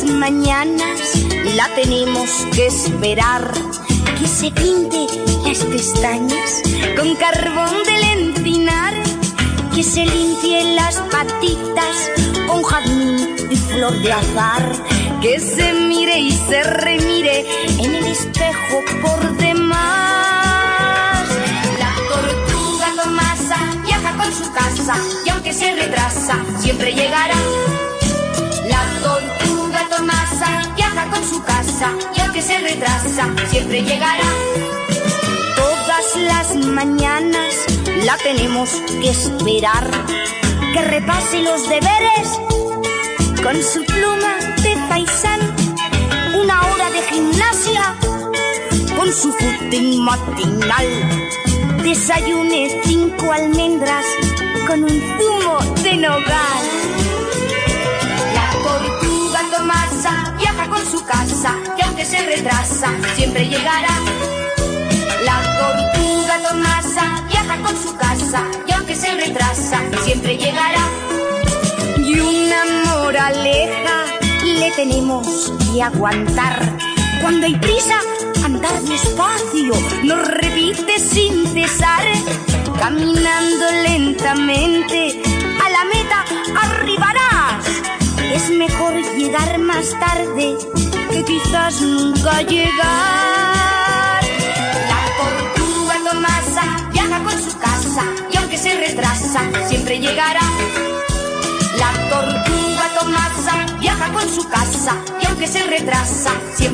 mañanas la tenemos que esperar, que se pinte las pestañas con carbón del encinar, que se limpie las patitas con jazmín y flor de azahar, que se mire y se remire en el espejo por demás. La tortuga Tomasa viaja con su casa y aunque se retrasa siempre llegará. La tortuga Tomasa viaja con su casa y aunque se retrasa siempre llegará. Todas las mañanas la tenemos que esperar, que repase los deberes con su pluma de paisano, una hora de gimnasia con su footing matinal, desayune 5 almendras con un zumo de nogal. La tortuga Tomasa viaja con su casa y aunque se retrasa siempre llegará. La tortuga Tomasa viaja con su casa y aunque se retrasa siempre llegará. Y una moraleja le tenemos que aguantar: cuando hay prisa, andar despacio, nos repite sin cesar. Caminando lentamente a la meta arribarás. Es mejor llegar más tarde que quizás nunca llegar. La tortuga Tomasa viaja con su casa y aunque se retrasa siempre llegará. La tortuga Tomasa viaja con su casa y aunque se retrasa siempre